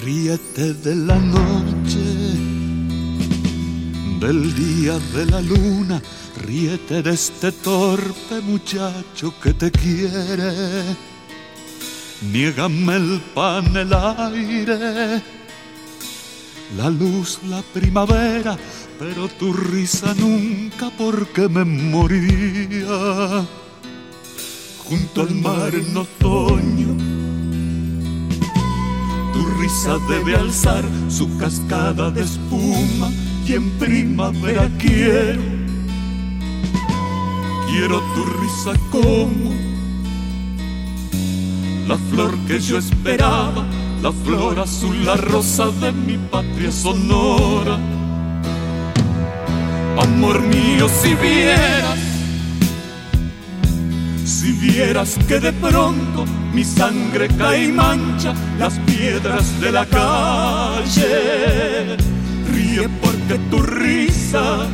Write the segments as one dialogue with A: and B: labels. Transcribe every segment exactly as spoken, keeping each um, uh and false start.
A: Ríete de la noche, del día de la luna, ríete de este torpe muchacho que te quiere. Niégame el pan, el aire, la luz, la primavera, pero tu risa nunca, porque me moriría junto al mar en otoño. Tu risa debe alzar su cascada de espuma y en primavera quiero, quiero tu risa como la flor que yo esperaba, la flor azul, la rosa de mi patria sonora. Amor mío, si vieras, si vieras que de pronto mi sangre cae y mancha las piedras de la calle. Ríe porque tu risa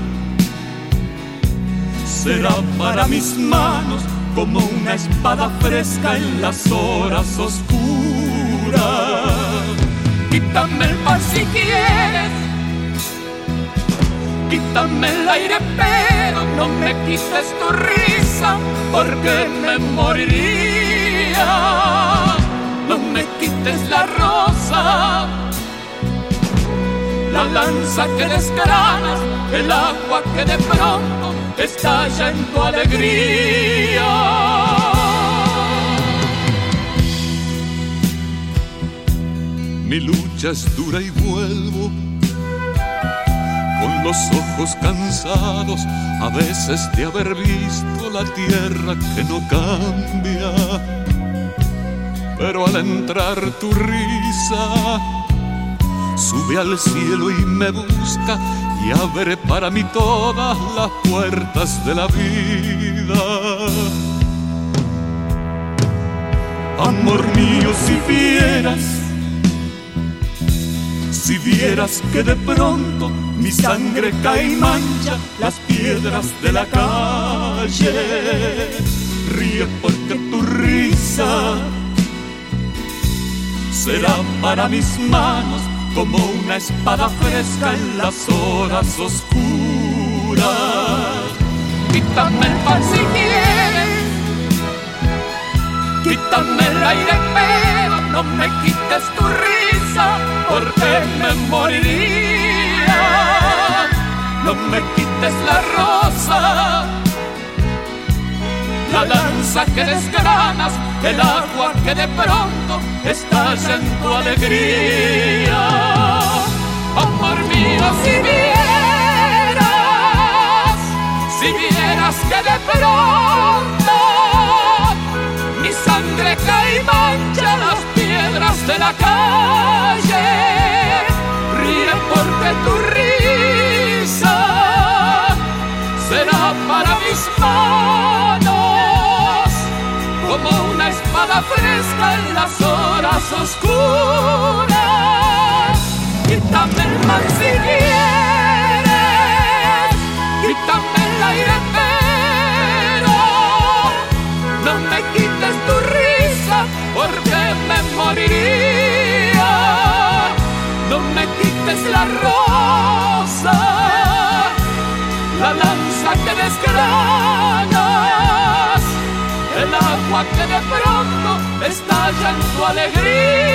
A: será para mis manos como una espada fresca en las horas oscuras. Quítame el pan si quieres, quítame el aire, pero no me quites tu risa, porque me moriría. No me quites la rosa, la lanza que desgranas, el agua que de pronto estalla en tu alegría. Mi lucha es dura y vuelvo con los ojos cansados a veces de haber visto la tierra que no cambia. Pero al entrar tu risa sube al cielo y me busca, y abre para mí todas las puertas de la vida. Amor mío, si vieras, si vieras que de pronto mi sangre cae y mancha las piedras de la calle. Ríe porque tu risa será para mis manos como una espada fresca en las horas oscuras. Quítame el pan si quieres, quítame el aire, pero no me quites tu risa, porque me moriría. No me quites la rosa, la lanza que desgranas, el agua que de pronto estalla en tu alegría. Amor mío, si vieras, si vieras que de pronto mi sangre cae y mancha las piedras de la calle. Ríe porque tu risa será para mis manos como una espada fresca en las horas oscuras. Quítame el mar si quieres, quítame el aire, pero no me quites tu risa, porque me moriría. No me quites la rosa, la lanza que desgranas, el agua que de pronto estalla en tu alegría.